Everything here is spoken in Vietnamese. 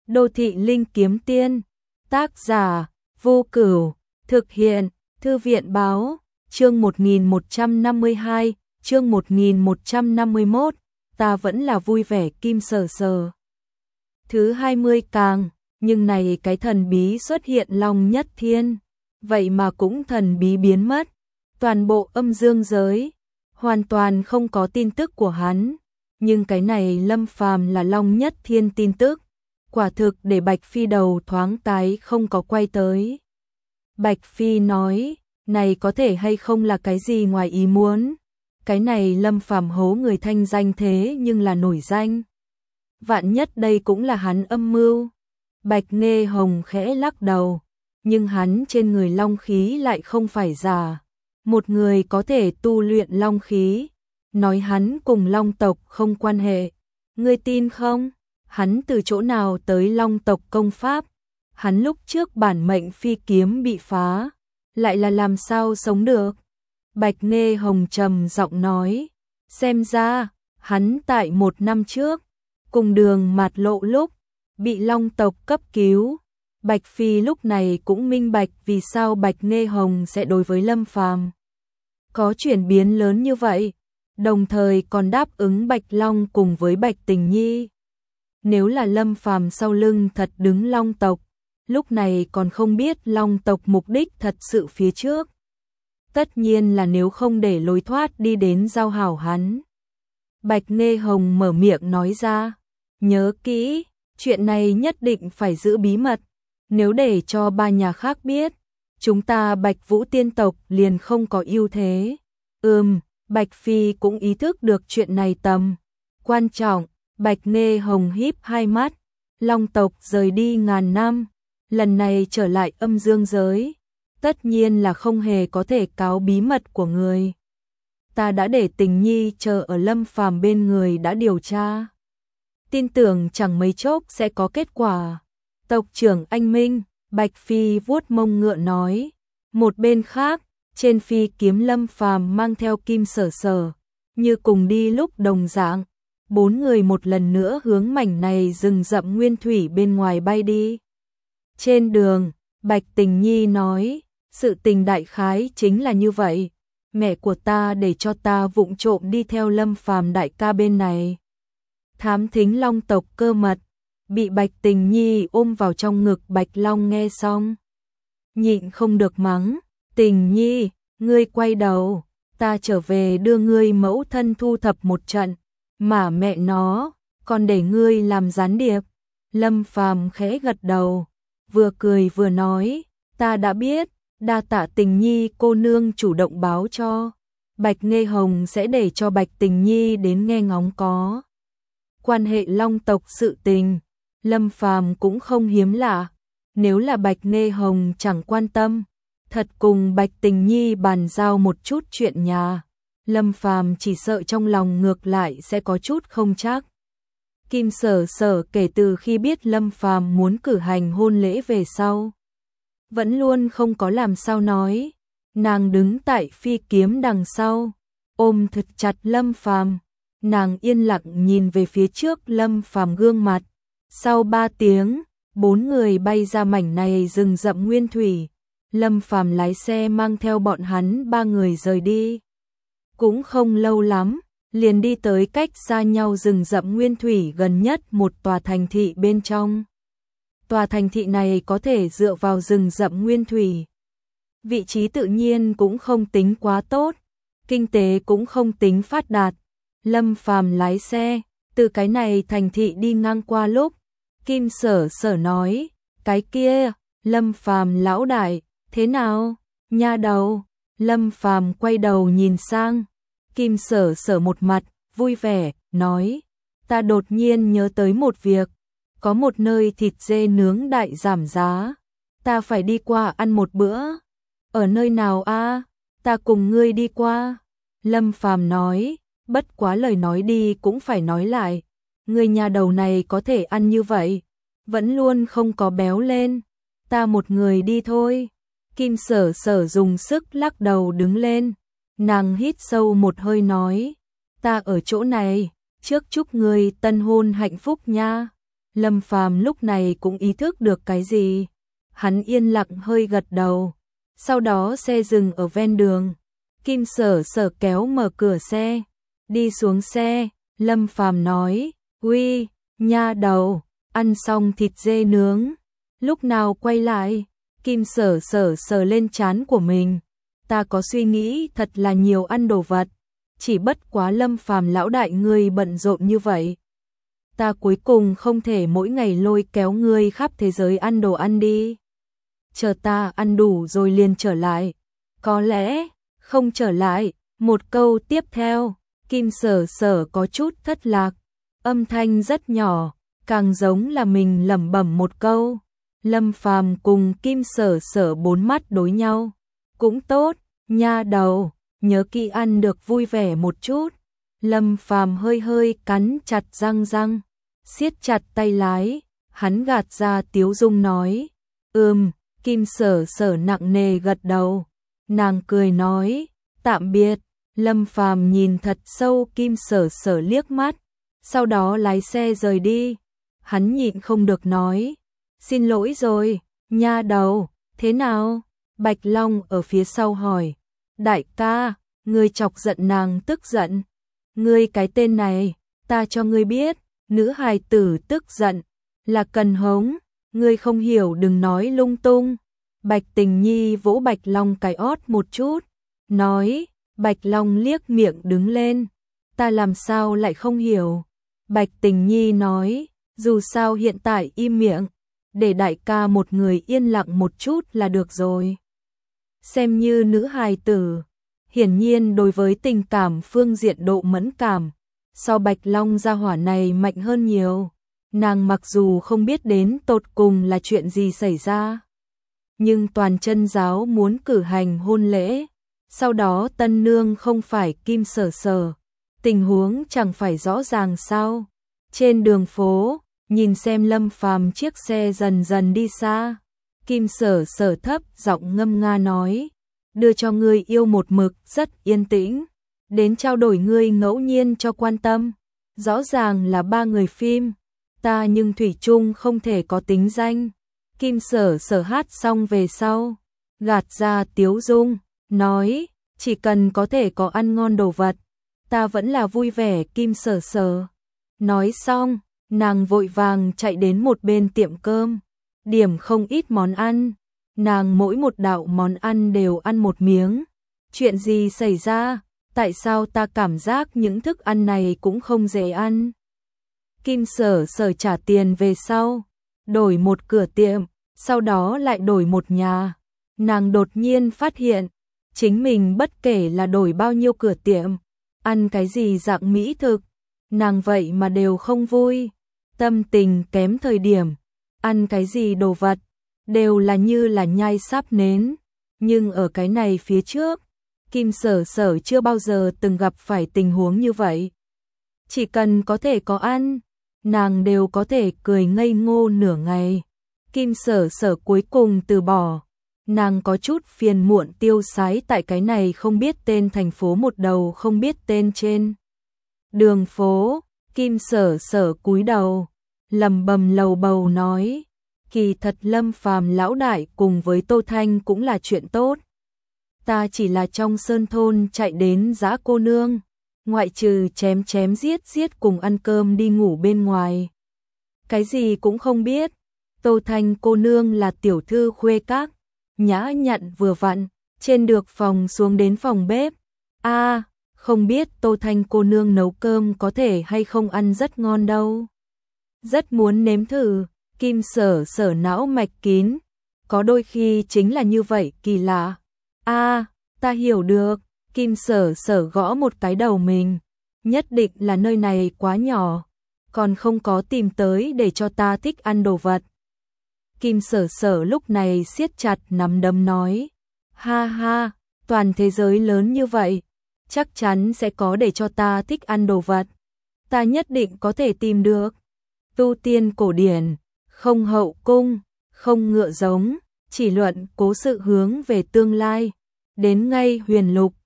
Đô thị linh kiếm tiên, tác giả, Vô Cửu, thực hiện, Thư viện báo, chương 1152, chương 1151, ta vẫn là vui vẻ Kim Sở Sở. Thứ 20 càng, nhưng này cái thần bí xuất hiện Long Nhất Thiên, vậy mà cũng thần bí biến mất, toàn bộ âm dương giới, hoàn toàn không có tin tức của hắn, nhưng cái này Lâm Phàm là Long Nhất Thiên tin tức, quả thực để Bạch Phi đầu thoáng tái không có quay tới. Bạch Phi nói, này có thể hay không là cái gì ngoài ý muốn, cái này Lâm Phàm hố người thanh danh thế nhưng là nổi danh. Vạn nhất đây cũng là hắn âm mưu. Bạch Nghê Hồng khẽ lắc đầu, nhưng hắn trên người long khí lại không phải giả. Một người có thể tu luyện long khí, nói hắn cùng long tộc không quan hệ. Ngươi tin không? Hắn từ chỗ nào tới long tộc công pháp? Hắn lúc trước bản mệnh phi kiếm bị phá, lại là làm sao sống được? Bạch Nghê Hồng trầm giọng nói, xem ra, hắn tại 1 năm trước, cùng Đường Mạt Lộ lúc, bị long tộc cấp cứu. Bạch Phi lúc này cũng minh bạch vì sao Bạch Nghê Hồng sẽ đối với Lâm Phàm có chuyển biến lớn như vậy, đồng thời còn đáp ứng Bạch Long cùng với Bạch Tình Nhi. Nếu là Lâm Phàm sau lưng thật đứng long tộc, lúc này còn không biết long tộc mục đích thật sự phía trước. Tất nhiên là nếu không để lối thoát đi đến giao hảo hắn. Bạch Nghê Hồng mở miệng nói ra, nhớ kỹ, chuyện này nhất định phải giữ bí mật, nếu để cho 3 nhà khác biết, chúng ta Bạch Vũ tiên tộc liền không có ưu thế. Bạch Phi cũng ý thức được chuyện này tầm quan trọng. Bạch Nghê Hồng híp hai mắt, long tộc rời đi ngàn năm, lần này trở lại âm dương giới, tất nhiên là không hề có thể cáo bí mật của người. Ta đã để Tình Nhi chờ ở Lâm Phàm bên người đã điều tra, tin tưởng chẳng mấy chốc sẽ có kết quả. Tộc trưởng anh Minh, Bạch Phi vuốt mông ngựa nói. Một bên khác, trên phi kiếm Lâm Phàm mang theo Kim Sở Sở, như cùng đi lúc đồng dạng. 4 người một lần nữa hướng mảnh này rừng rậm nguyên thủy bên ngoài bay đi. Trên đường, Bạch Tình Nhi nói, sự tình đại khái chính là như vậy. Mẹ của ta để cho ta vụng trộm đi theo Lâm Phàm đại ca bên này. Thám thính long tộc cơ mật, bị Bạch Tình Nhi ôm vào trong ngực. Bạch Long nghe xong, nhịn không được mắng, Tình Nhi, ngươi quay đầu, ta trở về đưa ngươi mẫu thân thu thập một trận. Mà mẹ nó, còn để ngươi làm gián điệp. Lâm Phàm khẽ gật đầu, vừa cười vừa nói, ta đã biết, đa tạ Tình Nhi cô nương chủ động báo cho. Bạch Nghê Hồng sẽ để cho Bạch Tình Nhi đến nghe ngóng có quan hệ long tộc sự tình. Lâm Phàm cũng không hiếm lạ, nếu là Bạch Nghê Hồng chẳng quan tâm, thật cùng Bạch Tình Nhi bàn giao một chút chuyện nhà, Lâm Phàm chỉ sợ trong lòng ngược lại sẽ có chút không chắc. Kim Sở Sở kể từ khi biết Lâm Phàm muốn cử hành hôn lễ về sau, vẫn luôn không có làm sao nói. Nàng đứng tại phi kiếm đằng sau, ôm thật chặt Lâm Phàm, nàng yên lặng nhìn về phía trước Lâm Phàm gương mặt. Sau 3 tiếng, 4 người bay ra mảnh này rừng rậm nguyên thủy. Lâm Phàm lái xe mang theo bọn hắn 3 người rời đi. Cũng không lâu lắm, liền đi tới cách xa nhau rừng rậm nguyên thủy gần nhất một tòa thành thị bên trong. Tòa thành thị này có thể dựa vào rừng rậm nguyên thủy. Vị trí tự nhiên cũng không tính quá tốt, kinh tế cũng không tính phát đạt. Lâm Phàm lái xe, từ cái này thành thị đi ngang qua lúc, Kim Sở Sở nói, cái kia, Lâm Phàm lão đại, thế nào, nha đầu. Lâm Phàm quay đầu nhìn sang, Kim Sở Sở một mặt vui vẻ, nói, ta đột nhiên nhớ tới một việc, có một nơi thịt dê nướng đại giảm giá, ta phải đi qua ăn một bữa. Ở nơi nào a? Ta cùng ngươi đi qua. Lâm Phàm nói, bất quá lời nói đi cũng phải nói lại, ngươi nhà đầu này có thể ăn như vậy, vẫn luôn không có béo lên, ta một người đi thôi. Kim Sở Sở dùng sức lắc đầu đứng lên, nàng hít sâu một hơi nói, ta ở chỗ này, trước chúc ngươi tân hôn hạnh phúc nha. Lâm Phàm lúc này cũng ý thức được cái gì. Hắn yên lặng hơi gật đầu. Sau đó xe dừng ở ven đường. Kim Sở Sở kéo mở cửa xe. Đi xuống xe, Lâm Phàm nói, uy, nha đầu, ăn xong thịt dê nướng. Lúc nào quay lại? Kim Sở Sở sờ lên trán của mình. Ta có suy nghĩ thật là nhiều ăn đồ vật. Chỉ bất quá Lâm Phàm lão đại ngươi bận rộn như vậy. Ta cuối cùng không thể mỗi ngày lôi kéo ngươi khắp thế giới ăn đồ ăn đi. Chờ ta ăn đủ rồi liền trở lại. Có lẽ, không trở lại. Một câu tiếp theo, Kim Sở Sở có chút thất lạc. Âm thanh rất nhỏ, càng giống là mình lẩm bẩm một câu. Lâm Phàm cùng Kim Sở Sở bốn mắt đối nhau. Cũng tốt, nha đầu, nhớ kỹ ăn được vui vẻ một chút. Lâm Phàm hơi hơi cắn chặt răng, siết chặt tay lái, hắn gạt ra tiếu dung nói, Kim Sở Sở nặng nề gật đầu. Nàng cười nói, tạm biệt. Lâm Phàm nhìn thật sâu Kim Sở Sở liếc mắt, sau đó lái xe rời đi. Hắn nhịn không được nói, xin lỗi rồi, nha đầu, thế nào? Bạch Long ở phía sau hỏi, đại ca, ngươi chọc giận nàng tức giận. Ngươi cái tên này, ta cho ngươi biết, nữ hài tử tức giận, là cần hống, ngươi không hiểu đừng nói lung tung. Bạch Tình Nhi vỗ Bạch Long cái ót một chút, nói, Bạch Long liếc miệng đứng lên, ta làm sao lại không hiểu. Bạch Tình Nhi nói, dù sao hiện tại im miệng, để đại ca một người yên lặng một chút là được rồi. Xem như nữ hài tử, hiển nhiên đối với tình cảm phương diện độ mẫn cảm, so Bạch Long gia hỏa này mạnh hơn nhiều. Nàng mặc dù không biết đến tột cùng là chuyện gì xảy ra, nhưng toàn chân giáo muốn cử hành hôn lễ, sau đó tân nương không phải Kim Sở Sở, tình huống chẳng phải rõ ràng sao. Trên đường phố, nhìn xem Lâm Phàm chiếc xe dần dần đi xa, Kim Sở Sở thấp giọng ngâm nga nói, đưa cho ngươi yêu một mực rất yên tĩnh, đến trao đổi ngươi ngẫu nhiên cho quan tâm, rõ ràng là ba người phim, ta nhưng thủy chung không thể có tính danh. Kim Sở Sở hát xong về sau, gạt ra tiếu dung, nói, chỉ cần có thể có ăn ngon đồ vật, ta vẫn là vui vẻ. Kim Sở Sở nói xong, nàng vội vàng chạy đến một bên tiệm cơm, điểm không ít món ăn, nàng mỗi một đạo món ăn đều ăn một miếng. Chuyện gì xảy ra, tại sao ta cảm giác những thức ăn này cũng không dễ ăn? Kim Sở Sở trả tiền về sau, đổi một cửa tiệm, sau đó lại đổi một nhà. Nàng đột nhiên phát hiện, chính mình bất kể là đổi bao nhiêu cửa tiệm, ăn cái gì dạng mỹ thực, nàng vậy mà đều không vui. Tâm tình kém thời điểm, ăn cái gì đồ vật, đều là như là nhai sáp nến. Nhưng ở cái này phía trước, Kim Sở Sở chưa bao giờ từng gặp phải tình huống như vậy. Chỉ cần có thể có ăn, nàng đều có thể cười ngây ngô nửa ngày. Kim Sở Sở cuối cùng từ bỏ, nàng có chút phiền muộn tiêu sái tại cái này không biết tên thành phố một đầu không biết tên trên đường phố. Kim Sở Sở cúi đầu, lẩm bẩm lầu bầu nói, kỳ thật Lâm Phàm lão đại cùng với Tô Thanh cũng là chuyện tốt. Ta chỉ là trong sơn thôn chạy đến dã cô nương, ngoại trừ chém chém giết giết cùng ăn cơm đi ngủ bên ngoài, cái gì cũng không biết. Tô Thanh cô nương là tiểu thư khuê các, nhã nhặn vừa vặn, trên được phòng xuống đến phòng bếp. Không biết Tô Thanh cô nương nấu cơm có thể hay không ăn rất ngon đâu. Rất muốn nếm thử. Kim Sở Sở não mạch kín, có đôi khi chính là như vậy kỳ lạ. Ta hiểu được. Kim Sở Sở gõ một cái đầu mình, nhất định là nơi này quá nhỏ, còn không có tìm tới để cho ta thích ăn đồ vật. Kim Sở Sở lúc này siết chặt nắm đấm nói, ha ha, toàn thế giới lớn như vậy, chắc chắn sẽ có để cho ta thích ăn đồ vật. Ta nhất định có thể tìm được. Tu tiên cổ điển, không hậu cung, không ngựa giống, chỉ luận cố sự hướng về tương lai. Đến ngay huyền lục,